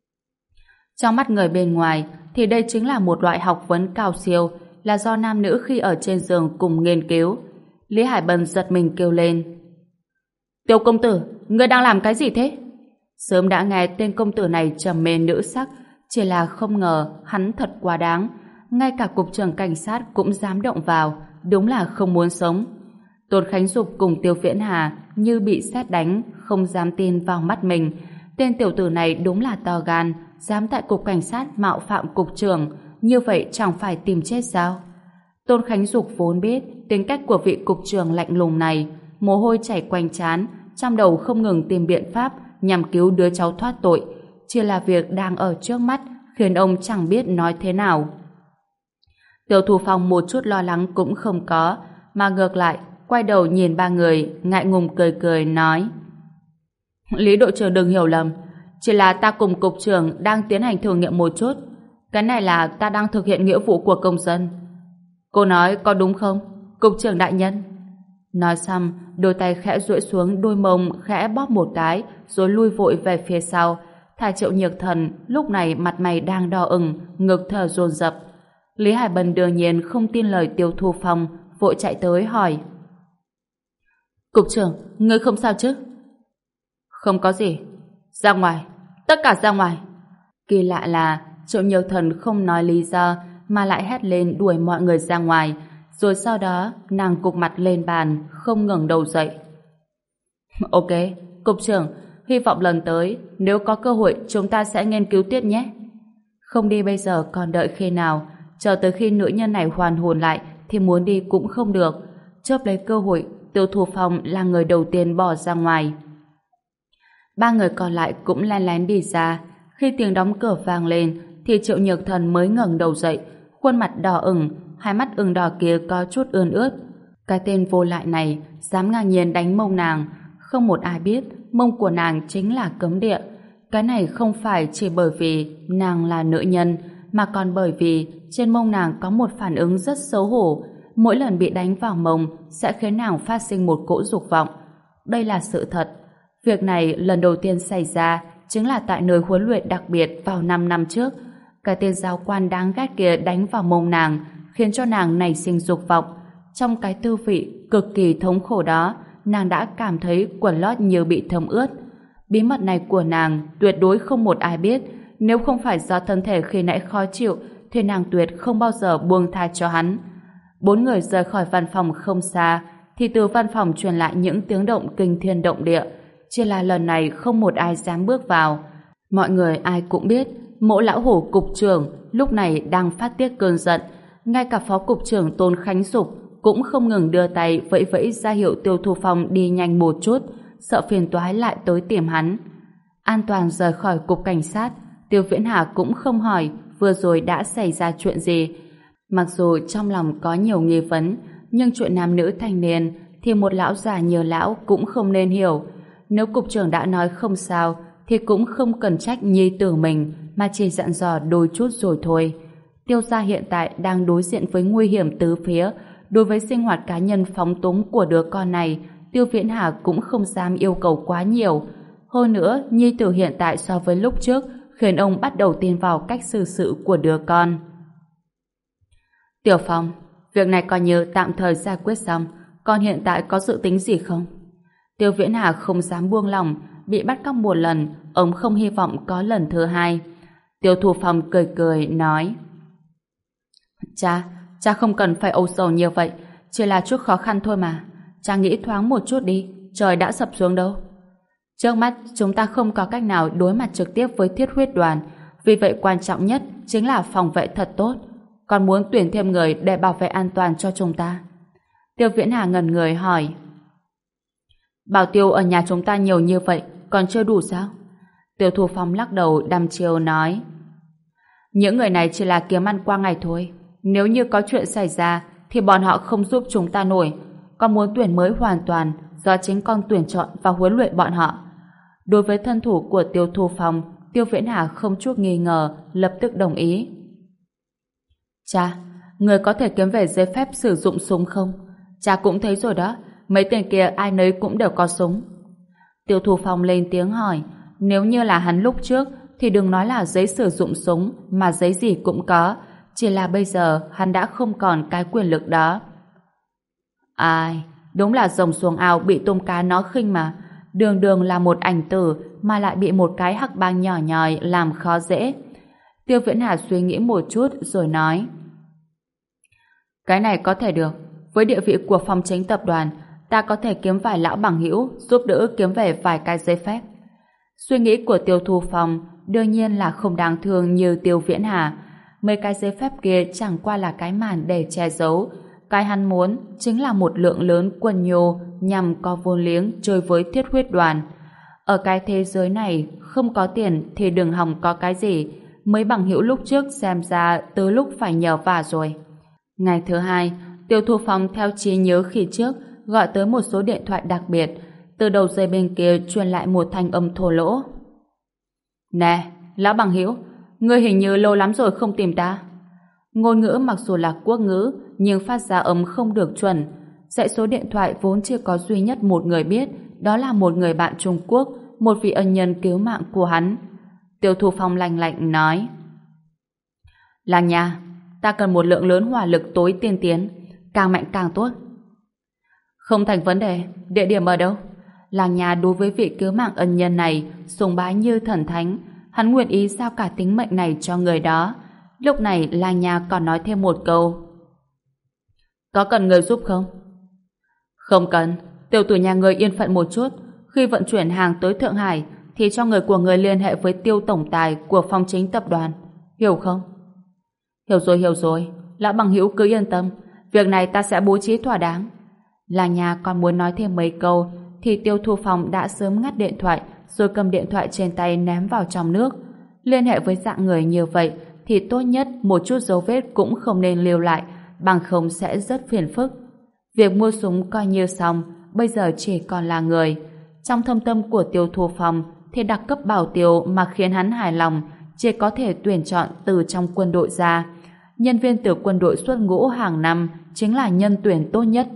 Trong mắt người bên ngoài, thì đây chính là một loại học vấn cao siêu, là do nam nữ khi ở trên giường cùng nghiên cứu. Lý Hải Bân giật mình kêu lên. Tiêu công tử, ngươi đang làm cái gì thế? Sớm đã nghe tên công tử này trầm mê nữ sắc, chỉ là không ngờ hắn thật quá đáng. Ngay cả cục trưởng cảnh sát cũng dám động vào, đúng là không muốn sống. Tôn Khánh Dục cùng Tiêu Viễn Hà như bị sét đánh, không dám tin vào mắt mình. Tên tiểu tử này đúng là to gan, dám tại cục cảnh sát mạo phạm cục trưởng, như vậy chẳng phải tìm chết sao? Tôn Khánh Dục vốn biết tính cách của vị cục trưởng lạnh lùng này, mồ hôi chảy quanh trán, trong đầu không ngừng tìm biện pháp nhằm cứu đứa cháu thoát tội. Chỉ là việc đang ở trước mắt khiến ông chẳng biết nói thế nào. Tiêu Thu Phong một chút lo lắng cũng không có, mà ngược lại quay đầu nhìn ba người, ngại ngùng cười cười nói: Lý đội trưởng đừng hiểu lầm, chỉ là ta cùng cục trưởng đang tiến hành thử nghiệm một chút. Cái này là ta đang thực hiện nghĩa vụ của công dân. Cô nói có đúng không, cục trưởng đại nhân? Nói xong, đôi tay khẽ duỗi xuống đôi mông, khẽ bóp một cái, rồi lui vội về phía sau. Thả Triệu Nhược Thần lúc này mặt mày đang đỏ ửng, ngực thở dồn dập. Lý Hải Bân đương nhiên không tin lời Tiêu Thu Phong, vội chạy tới hỏi: Cục trưởng, ngươi không sao chứ? Không có gì. Ra ngoài, tất cả ra ngoài. Kỳ lạ là Triệu Nhược Thần không nói lý do mà lại hét lên đuổi mọi người ra ngoài, rồi sau đó nàng cụp mặt lên bàn, không ngẩng đầu dậy. Ok, cục trưởng, hy vọng lần tới nếu có cơ hội chúng ta sẽ nghiên cứu tiếp nhé. Không đi bây giờ còn đợi khi nào, chờ tới khi nữ nhân này hoàn hồn lại thì muốn đi cũng không được. Chớp lấy cơ hội, Tiêu Thu Phong là người đầu tiên bỏ ra ngoài. Ba người còn lại cũng lén lén đi ra. Khi tiếng đóng cửa vang lên thì Triệu Nhược Thần mới ngẩng đầu dậy, khuôn mặt đỏ ửng, hai mắt ửng đỏ kia có chút ươn ướt. Cái tên vô lại này dám ngang nhiên đánh mông nàng, không một ai biết mông của nàng chính là cấm địa. Cái này không phải chỉ bởi vì nàng là nữ nhân, mà còn bởi vì trên mông nàng có một phản ứng rất xấu hổ. Mỗi lần bị đánh vào mông sẽ khiến nàng phát sinh một cỗ dục vọng. Đây là sự thật. Việc này lần đầu tiên xảy ra chính là tại nơi huấn luyện đặc biệt vào 5 năm trước. Cái tên giáo quan đáng ghét kia đánh vào mông nàng, khiến cho nàng nảy sinh dục vọng. Trong cái tư vị cực kỳ thống khổ đó, nàng đã cảm thấy quần lót như bị thấm ướt. Bí mật này của nàng tuyệt đối không một ai biết. Nếu không phải do thân thể khi nãy khó chịu, thì nàng tuyệt không bao giờ buông tha cho hắn. Bốn người rời khỏi văn phòng không xa, thì từ văn phòng truyền lại những tiếng động kinh thiên động địa. Chỉ là lần này không một ai dám bước vào. Mọi người ai cũng biết, Mỗ lão hổ cục trưởng lúc này đang phát tiết cơn giận. Ngay cả phó cục trưởng Tôn Khánh Dục cũng không ngừng đưa tay vẫy vẫy ra hiệu Tiêu Thu Phong đi nhanh một chút, sợ phiền toái lại tới tìm hắn. An toàn rời khỏi cục cảnh sát, Tiêu Viễn Hà cũng không hỏi vừa rồi đã xảy ra chuyện gì. Mặc dù trong lòng có nhiều nghi vấn, nhưng chuyện nam nữ thanh niên thì một lão già như lão cũng không nên hiểu. Nếu cục trưởng đã nói không sao, thì cũng không cần trách nhi tử mình, mà chỉ dặn dò đôi chút rồi thôi. Tiêu gia hiện tại đang đối diện với nguy hiểm tứ phía. Đối với sinh hoạt cá nhân phóng túng của đứa con này, Tiêu Viễn Hà cũng không dám yêu cầu quá nhiều. Hơn nữa, nhi tử hiện tại so với lúc trước khiến ông bắt đầu tin vào cách xử sự của đứa con. Tiểu Phong, việc này coi như tạm thời giải quyết xong, con hiện tại có dự tính gì không? Tiêu Viễn Hà không dám buông lỏng, bị bắt cóc một lần, ông không hy vọng có lần thứ hai. Tiêu Thu Phong cười cười nói: Cha không cần phải âu sầu như vậy, chỉ là chút khó khăn thôi mà. Cha nghĩ thoáng một chút đi, trời đã sập xuống đâu. Trước mắt chúng ta không có cách nào đối mặt trực tiếp với Thiết Huyết Đoàn, vì vậy quan trọng nhất chính là phòng vệ thật tốt. Còn muốn tuyển thêm người để bảo vệ an toàn cho chúng ta. Tiêu Viễn Hà ngẩn người hỏi: Bảo tiêu ở nhà chúng ta nhiều như vậy, còn chưa đủ sao? Tiêu Thu Phong lắc đầu đăm chiêu nói: Những người này chỉ là kiếm ăn qua ngày thôi. Nếu như có chuyện xảy ra thì bọn họ không giúp chúng ta nổi. Con muốn tuyển mới hoàn toàn do chính con tuyển chọn và huấn luyện bọn họ. Đối với thân thủ của Tiêu Thu Phong, Tiêu Viễn Hà không chút nghi ngờ, lập tức đồng ý. Cha, người có thể kiếm về giấy phép sử dụng súng không? Cha cũng thấy rồi đó, mấy tên kia ai nấy cũng đều có súng. Tiêu Thu Phong lên tiếng hỏi: Nếu như là hắn lúc trước thì đừng nói là giấy sử dụng súng, mà giấy gì cũng có. Chỉ là bây giờ hắn đã không còn cái quyền lực đó. Ai, đúng là rồng xuống ao bị tôm cá nó khinh mà. Đường đường là một ảnh tử mà lại bị một cái hắc bang nhỏ nhòi làm khó dễ. Tiêu Viễn Hà suy nghĩ một chút rồi nói: Cái này có thể được. Với địa vị của phòng chính tập đoàn, ta có thể kiếm vài lão bằng hữu giúp đỡ kiếm về vài cái giấy phép. Suy nghĩ của Tiêu Thu Phong đương nhiên là không đáng thương như Tiêu Viễn Hà. Mấy cái giấy phép kia chẳng qua là cái màn để che giấu. Cái hắn muốn chính là một lượng lớn quân nhô nhằm có vốn liếng chơi với Thiết Huyết Đoàn. Ở cái thế giới này, không có tiền thì đừng hòng có cái gì. Mấy bằng hữu lúc trước xem ra tới lúc phải nhờ vả rồi. Ngày thứ hai, Tiêu Thu Phong theo trí nhớ khi trước gọi tới một số điện thoại đặc biệt. Từ đầu dây bên kia truyền lại một thanh âm thô lỗ. Nè, lão bằng hữu, ngươi hình như lâu lắm rồi không tìm ta. Ngôn ngữ mặc dù là quốc ngữ, nhưng phát ra âm không được chuẩn. Dãy số điện thoại vốn chỉ có duy nhất một người biết, đó là một người bạn Trung Quốc, một vị ân nhân cứu mạng của hắn. Tiêu Thu Phong lạnh lạnh nói: Làng nhà, ta cần một lượng lớn hỏa lực tối tiên tiến, càng mạnh càng tốt. Không thành vấn đề, địa điểm ở đâu? Làng nhà đối với vị cứu mạng ân nhân này sùng bái như thần thánh, hắn nguyện ý giao cả tính mệnh này cho người đó. Lúc này làng nhà còn nói thêm một câu: Có cần người giúp không? Không cần, tiểu tử nhà người yên phận một chút. Khi vận chuyển hàng tới Thượng Hải thì cho người của người liên hệ với Tiêu tổng tài của phòng chính tập đoàn, hiểu không? Hiểu rồi, lão bằng hữu cứ yên tâm, việc này ta sẽ bố trí thỏa đáng. Làng nhà còn muốn nói thêm mấy câu thì Tiêu Thu Phong đã sớm ngắt điện thoại rồi cầm điện thoại trên tay ném vào trong nước. Liên hệ với dạng người như vậy thì tốt nhất một chút dấu vết cũng không nên lưu lại, bằng không sẽ rất phiền phức. Việc mua súng coi như xong, bây giờ chỉ còn là người. Trong thâm tâm của Tiêu Thu Phong thì đặc cấp bảo tiêu mà khiến hắn hài lòng chỉ có thể tuyển chọn từ trong quân đội ra. Nhân viên từ quân đội xuất ngũ hàng năm chính là nhân tuyển tốt nhất.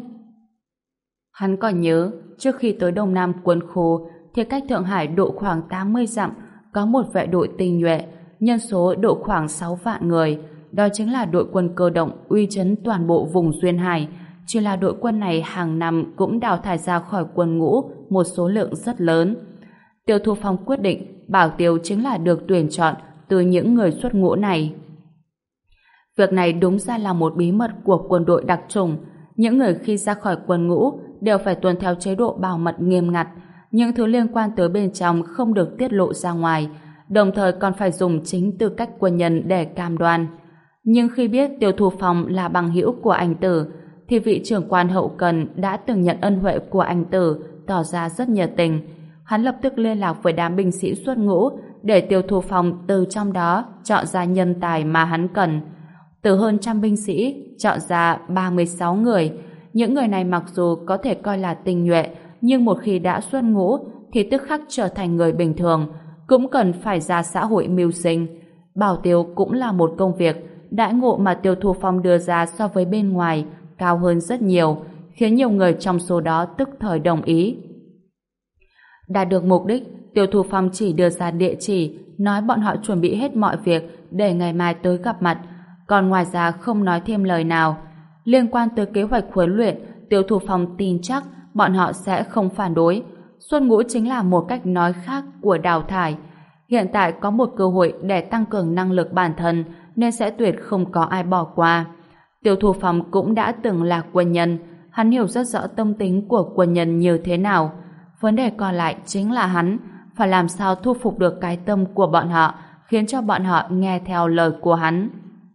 Hắn còn nhớ, trước khi tới Đông Nam quân khu thì cách Thượng Hải độ khoảng 80 dặm có một vệ đội tinh nhuệ. nhân số độ khoảng 6 vạn người. Đó chính là đội quân cơ động uy chấn toàn bộ vùng Duyên Hải. Chỉ là đội quân này hàng năm cũng đào thải ra khỏi quân ngũ một số lượng rất lớn. Tiêu Thu Phong quyết định Bảo Tiêu chính là được tuyển chọn từ những người xuất ngũ này. Việc này đúng ra là một bí mật của quân đội đặc chủng. Những người khi ra khỏi quân ngũ đều phải tuân theo chế độ bảo mật nghiêm ngặt. Những thứ liên quan tới bên trong không được tiết lộ ra ngoài, đồng thời còn phải dùng chính tư cách quân nhân để cam đoan. Nhưng khi biết Tiêu Thu Phong là bằng hữu của anh Tử, thì vị trưởng quan hậu cần đã từng nhận ân huệ của anh Tử tỏ ra rất nhiệt tình. Hắn lập tức liên lạc với đám binh sĩ xuất ngũ để Tiêu Thu Phong từ trong đó chọn ra nhân tài mà hắn cần. Từ hơn 100 binh sĩ chọn ra 36 người. Những người này mặc dù có thể coi là tinh nhuệ, nhưng một khi đã xuất ngũ thì tức khắc trở thành người bình thường, cũng cần phải ra xã hội mưu sinh. Bảo tiêu cũng là một công việc, đãi ngộ mà Tiêu Thu Phong đưa ra so với bên ngoài cao hơn rất nhiều, khiến nhiều người trong số đó tức thời đồng ý. Đạt được mục đích, Tiêu Thu Phong chỉ đưa ra địa chỉ, nói bọn họ chuẩn bị hết mọi việc để ngày mai tới gặp mặt, còn ngoài ra không nói thêm lời nào. Liên quan tới kế hoạch huấn luyện, Tiêu Thu Phong tin chắc bọn họ sẽ không phản đối. Xuất ngũ chính là một cách nói khác của đào thải. Hiện tại có một cơ hội để tăng cường năng lực bản thân nên sẽ tuyệt không có ai bỏ qua. Tiêu Thu Phong cũng đã từng là quân nhân, hắn hiểu rất rõ tâm tính của quân nhân như thế nào. Vấn đề còn lại chính là hắn phải làm sao thu phục được cái tâm của bọn họ, khiến cho bọn họ nghe theo lời của hắn.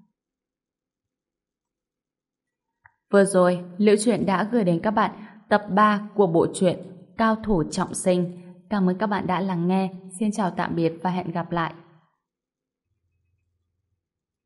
Vừa rồi, Liễu Chuyện đã gửi đến các bạn tập 3 của bộ truyện Cao thủ trọng sinh. Cảm ơn các bạn đã lắng nghe. Xin chào tạm biệt và hẹn gặp lại.